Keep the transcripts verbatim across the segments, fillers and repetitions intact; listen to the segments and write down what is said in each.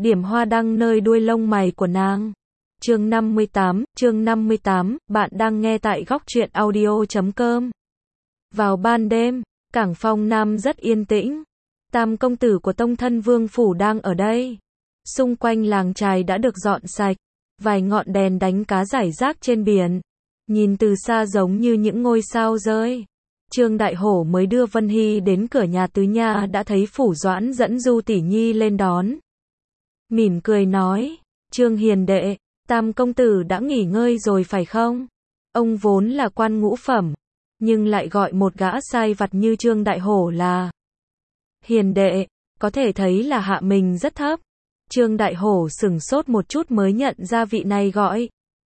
điểm hoa đăng nơi đuôi lông mày của nàng. Chương năm mươi tám, chương năm mươi tám, bạn đang nghe tại góc truyện audio chấm com. Vào ban đêm, cảng Phong Nam rất yên tĩnh. Tam công tử của Tông Thân Vương phủ đang ở đây. Xung quanh làng chài đã được dọn sạch, vài ngọn đèn đánh cá rải rác trên biển, nhìn từ xa giống như những ngôi sao rơi. Trương Đại Hổ mới đưa Vân Hy đến cửa nhà Tứ Nha đã thấy Phủ Doãn dẫn Du tỷ nhi lên đón. Mỉm cười nói, Trương hiền đệ, Tam công tử đã nghỉ ngơi rồi phải không? Ông vốn là quan ngũ phẩm, nhưng lại gọi một gã sai vặt như Trương Đại Hổ là hiền đệ, có thể thấy là hạ mình rất thấp. Trương Đại Hổ sửng sốt một chút mới nhận ra vị này gọi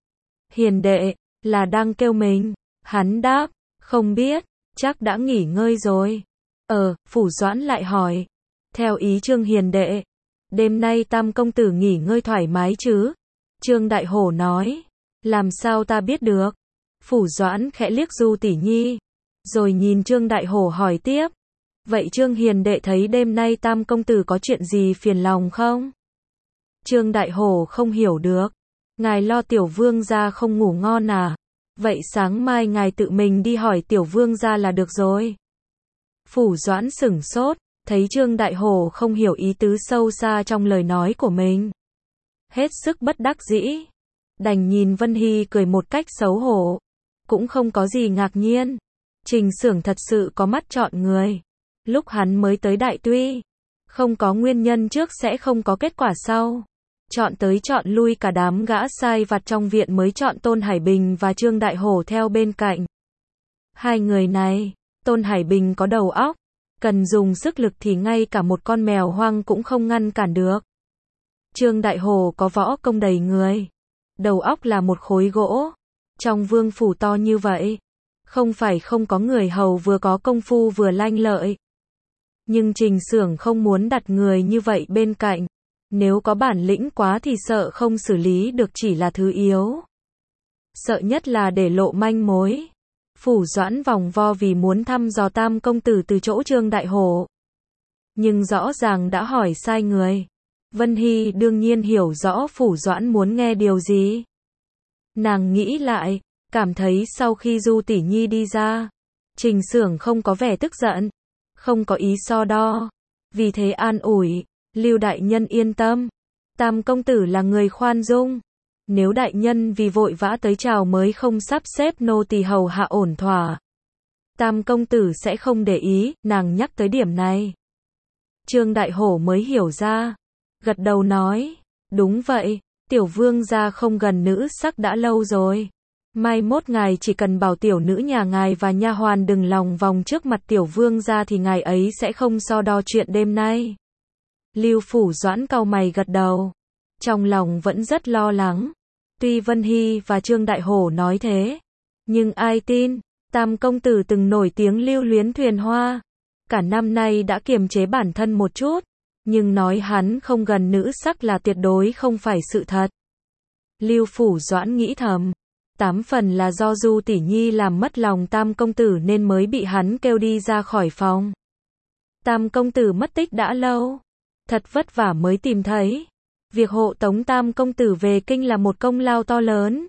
hiền đệ là đang kêu mình. Hắn đáp, không biết, chắc đã nghỉ ngơi rồi. Ờ, Phủ Doãn lại hỏi, theo ý Trương hiền đệ, đêm nay Tam công tử nghỉ ngơi thoải mái chứ? Trương Đại Hổ nói, làm sao ta biết được? Phủ Doãn khẽ liếc Du tỷ nhi, rồi nhìn Trương Đại Hổ hỏi tiếp, vậy Trương hiền đệ thấy đêm nay Tam công tử có chuyện gì phiền lòng không? Trương Đại Hổ không hiểu được, ngài lo tiểu vương gia không ngủ ngon à? Vậy sáng mai ngài tự mình đi hỏi tiểu vương gia là được rồi. Phủ Doãn sửng sốt, thấy Trương Đại Hổ không hiểu ý tứ sâu xa trong lời nói của mình. Hết sức bất đắc dĩ, đành nhìn Vân Hy cười một cách xấu hổ. Cũng không có gì ngạc nhiên, Trình Xưởng thật sự có mắt chọn người. Lúc hắn mới tới Đại Tuy, không có nguyên nhân trước sẽ không có kết quả sau. Chọn tới chọn lui cả đám gã sai vặt trong viện mới chọn Tôn Hải Bình và Trương Đại Hổ theo bên cạnh. Hai người này, Tôn Hải Bình có đầu óc, cần dùng sức lực thì ngay cả một con mèo hoang cũng không ngăn cản được. Trương Đại Hổ có võ công đầy người, đầu óc là một khối gỗ. Trong vương phủ to như vậy, không phải không có người hầu vừa có công phu vừa lanh lợi. Nhưng Trình Xưởng không muốn đặt người như vậy bên cạnh. Nếu có bản lĩnh quá thì sợ không xử lý được chỉ là thứ yếu. Sợ nhất là để lộ manh mối. Phủ Doãn vòng vo vì muốn thăm dò Tam công tử từ chỗ Trương Đại Hổ. Nhưng rõ ràng đã hỏi sai người. Vân Hy đương nhiên hiểu rõ Phủ Doãn muốn nghe điều gì. Nàng nghĩ lại, cảm thấy sau khi Du tỷ nhi đi ra, Trình Xưởng không có vẻ tức giận, không có ý so đo. Vì thế an ủi, Lưu đại nhân yên tâm, Tam công tử là người khoan dung. Nếu đại nhân vì vội vã tới chào mới không sắp xếp nô tỳ hầu hạ ổn thỏa, Tam công tử sẽ không để ý. Nàng nhắc tới điểm này, Trương Đại Hổ mới hiểu ra, gật đầu nói, đúng vậy, tiểu vương gia không gần nữ sắc đã lâu rồi. Mai mốt ngài chỉ cần bảo tiểu nữ nhà ngài và nha hoàn đừng lòng vòng trước mặt tiểu vương gia thì ngài ấy sẽ không so đo chuyện đêm nay. Lưu Phủ Doãn cau mày gật đầu, trong lòng vẫn rất lo lắng. Tuy Vân Hy và Trương Đại Hổ nói thế, nhưng ai tin, Tam công tử từng nổi tiếng lưu luyến thuyền hoa. Cả năm nay đã kiềm chế bản thân một chút, nhưng nói hắn không gần nữ sắc là tuyệt đối không phải sự thật. Lưu Phủ Doãn nghĩ thầm, tám phần là do Du tỷ nhi làm mất lòng Tam công tử nên mới bị hắn kêu đi ra khỏi phòng. Tam công tử mất tích đã lâu, thật vất vả mới tìm thấy. Việc hộ tống Tam công tử về kinh là một công lao to lớn.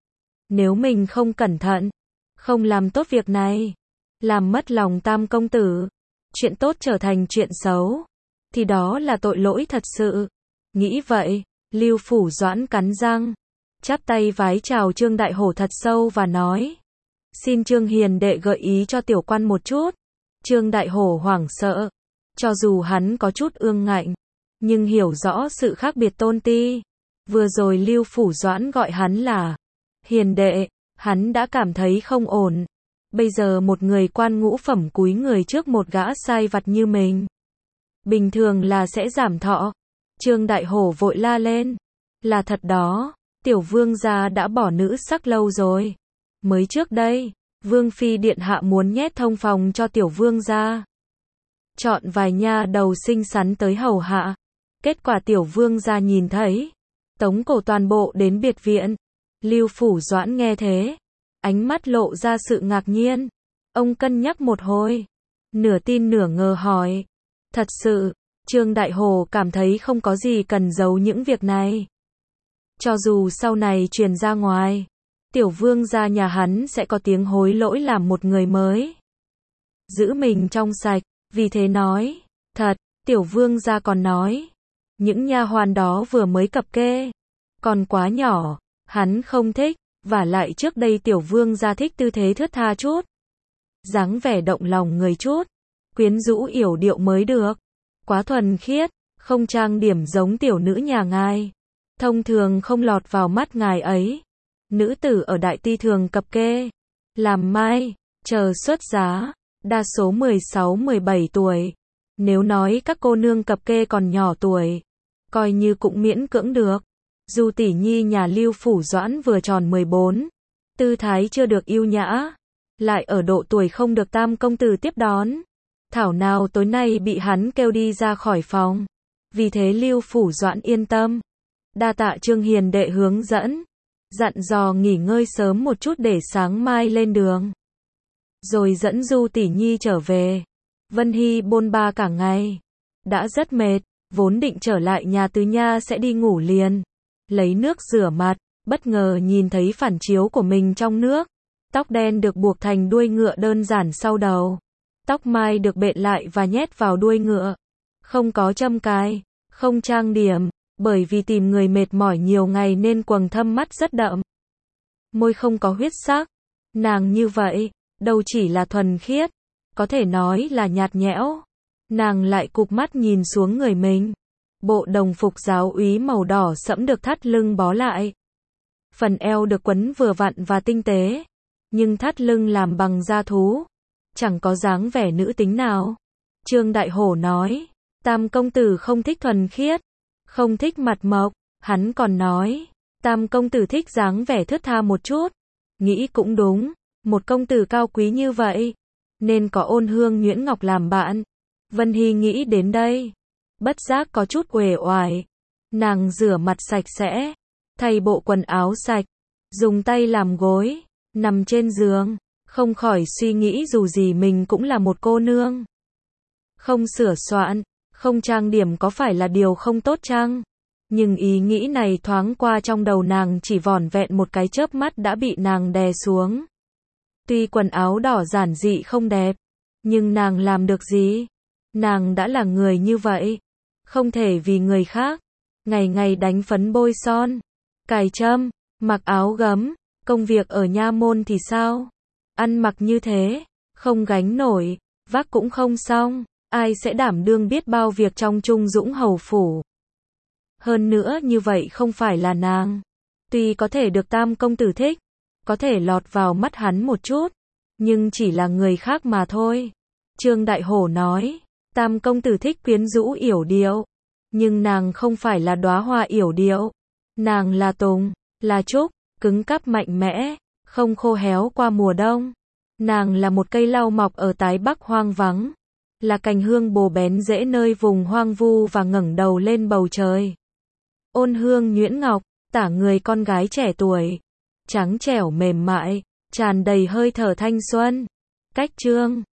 Nếu mình không cẩn thận, không làm tốt việc này, làm mất lòng Tam công tử, chuyện tốt trở thành chuyện xấu, thì đó là tội lỗi thật sự. Nghĩ vậy, Lưu Phủ Doãn cắn răng, chắp tay vái chào Trương Đại Hổ thật sâu và nói, xin Trương hiền đệ gợi ý cho tiểu quan một chút. Trương Đại Hổ hoảng sợ, cho dù hắn có chút ương ngạnh, nhưng hiểu rõ sự khác biệt tôn ti. Vừa rồi Lưu Phủ Doãn gọi hắn là hiền đệ, hắn đã cảm thấy không ổn. Bây giờ một người quan ngũ phẩm cúi người trước một gã sai vặt như mình, bình thường là sẽ giảm thọ. Trương Đại Hổ vội la lên, là thật đó, tiểu vương gia đã bỏ nữ sắc lâu rồi. Mới trước đây, vương phi điện hạ muốn nhét thông phòng cho tiểu vương gia, chọn vài nha đầu xinh xắn tới hầu hạ. Kết quả tiểu vương gia nhìn thấy, tống cổ toàn bộ đến biệt viện. Lưu Phủ Doãn nghe thế, ánh mắt lộ ra sự ngạc nhiên. Ông cân nhắc một hồi, nửa tin nửa ngờ hỏi, thật sự, Trương Đại Hổ cảm thấy không có gì cần giấu những việc này. Cho dù sau này truyền ra ngoài, tiểu vương gia nhà hắn sẽ có tiếng hối lỗi làm một người mới. Giữ mình trong sạch, vì thế nói, thật, tiểu vương gia còn nói, những nha hoàn đó vừa mới cập kê, còn quá nhỏ, hắn không thích, và lại trước đây tiểu vương gia thích tư thế thướt tha chút, dáng vẻ động lòng người chút, quyến rũ yểu điệu mới được, quá thuần khiết, không trang điểm giống tiểu nữ nhà ngài, thông thường không lọt vào mắt ngài ấy. Nữ tử ở đại ti thường cập kê, làm mai, chờ xuất giá, đa số mười sáu mười bảy tuổi. Nếu nói các cô nương cập kê còn nhỏ tuổi, coi như cũng miễn cưỡng được. Du tỷ nhi nhà Lưu Phủ Doãn vừa tròn mười bốn, tư thái chưa được yêu nhã, lại ở độ tuổi không được tam công tử tiếp đón. Thảo nào tối nay bị hắn kêu đi ra khỏi phòng. Vì thế Lưu Phủ Doãn yên tâm. Đa tạ Trương hiền đệ hướng dẫn, dặn dò nghỉ ngơi sớm một chút để sáng mai lên đường. Rồi dẫn Du tỷ nhi trở về. Vân Hy bôn ba cả ngày, đã rất mệt, vốn định trở lại nhà Tứ Nha sẽ đi ngủ liền. Lấy nước rửa mặt, bất ngờ nhìn thấy phản chiếu của mình trong nước. Tóc đen được buộc thành đuôi ngựa đơn giản sau đầu. Tóc mai được bện lại và nhét vào đuôi ngựa. Không có châm cài, không trang điểm, bởi vì tìm người mệt mỏi nhiều ngày nên quầng thâm mắt rất đậm. Môi không có huyết sắc. Nàng như vậy, đâu chỉ là thuần khiết, có thể nói là nhạt nhẽo. Nàng lại cụp mắt nhìn xuống người mình. Bộ đồng phục giáo úy màu đỏ sẫm được thắt lưng bó lại. Phần eo được quấn vừa vặn và tinh tế, nhưng thắt lưng làm bằng da thú, chẳng có dáng vẻ nữ tính nào. Trương Đại Hổ nói, tam công tử không thích thuần khiết, không thích mặt mộc, hắn còn nói, tam công tử thích dáng vẻ thướt tha một chút. Nghĩ cũng đúng, một công tử cao quý như vậy, nên có Ôn Hương Nhuyễn Ngọc làm bạn. Vân Hy nghĩ đến đây, bất giác có chút uể oải. Nàng rửa mặt sạch sẽ, thay bộ quần áo sạch, dùng tay làm gối, nằm trên giường, không khỏi suy nghĩ dù gì mình cũng là một cô nương. Không sửa soạn, không trang điểm có phải là điều không tốt chăng? Nhưng ý nghĩ này thoáng qua trong đầu nàng chỉ vỏn vẹn một cái chớp mắt đã bị nàng đè xuống. Tuy quần áo đỏ giản dị không đẹp, nhưng nàng làm được gì? Nàng đã là người như vậy, không thể vì người khác, ngày ngày đánh phấn bôi son, cài trâm, mặc áo gấm, công việc ở nha môn thì sao? Ăn mặc như thế, không gánh nổi, vác cũng không xong, ai sẽ đảm đương biết bao việc trong Trung Dũng hầu phủ. Hơn nữa như vậy không phải là nàng. Tuy có thể được tam công tử thích, có thể lọt vào mắt hắn một chút, nhưng chỉ là người khác mà thôi. Trương Đại Hổ nói, tam công tử thích quyến rũ yểu điệu, nhưng nàng không phải là đóa hoa yểu điệu. Nàng là tùng, là trúc, cứng cáp mạnh mẽ, không khô héo qua mùa đông. Nàng là một cây lau mọc ở tái bắc hoang vắng, là cành hương bồ bén rễ nơi vùng hoang vu và ngẩng đầu lên bầu trời. Ôn Hương Nhuyễn Ngọc, tả người con gái trẻ tuổi, trắng trẻo mềm mại, tràn đầy hơi thở thanh xuân. Cách Trương